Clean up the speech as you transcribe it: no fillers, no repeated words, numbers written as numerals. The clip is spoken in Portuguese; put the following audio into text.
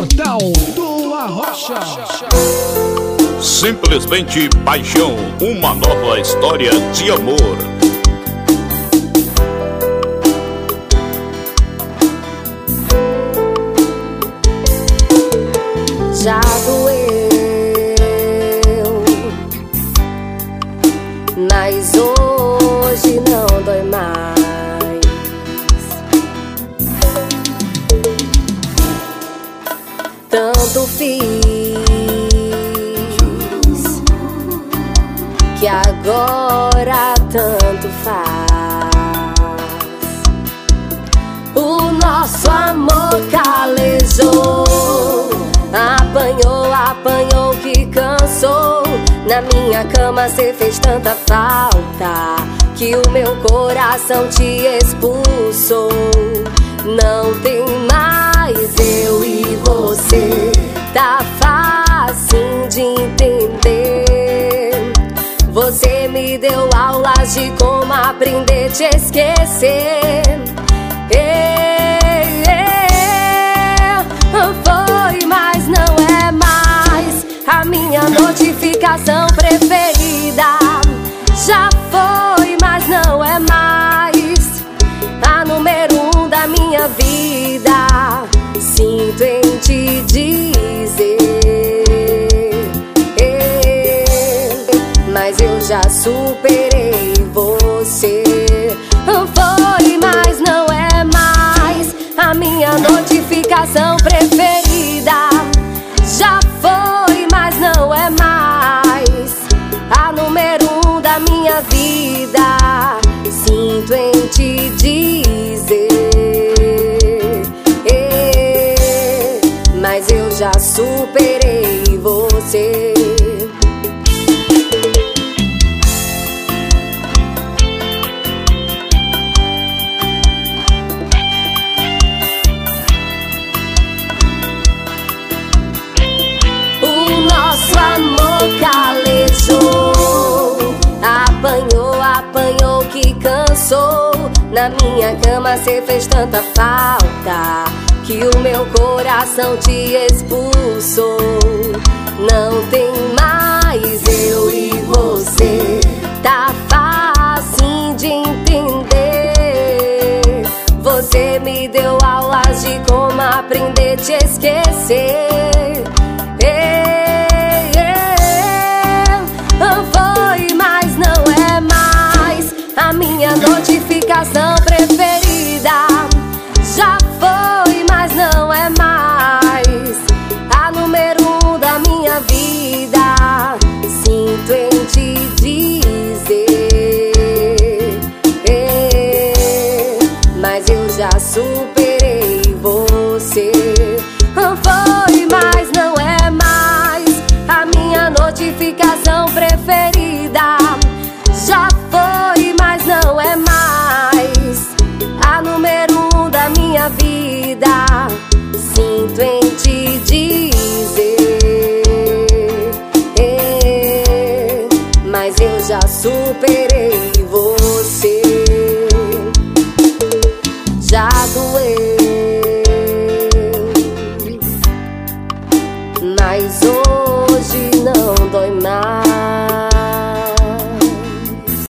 Portal do Arrocha. Simplesmente paixão, uma nova história de amor. Já doeu, mas hoje não dói mais. Tanto fiz que agora tanto faz. O nosso amor calejou, apanhou que cansou. Na minha cama cê fez tanta falta que o meu coração te expulsou. Não tem mais eu e você, tá fácil de entender. Você me deu aulas de como aprender a te esquecer. Foi, mas não é mais a minha notificação preferida. Já foi, mas não é mais a número 1 da minha vida. Sinto em te dizer, mas eu já superei você. Foi, mas não é mais a minha notificação preferida. Já foi, mas não é mais a número 1 da minha vida. Sinto em te dizer, mas eu já superei você. Nosso amor calejou, apanhou que cansou. Na minha cama cê fez tanta falta que o meu coração te expulsou. Não tem mais eu e você, tá fácil de entender. Você me deu aulas de como aprender a te esquecer. Foi, mas não é mais a minha notificação preferida. Já foi, mas não é mais a número 1 da minha vida. Sinto em te dizer, mas eu já superei você. Foi, mas não é mais a minha notificação preferida. Já foi, mas não é mais a número 1 da minha vida.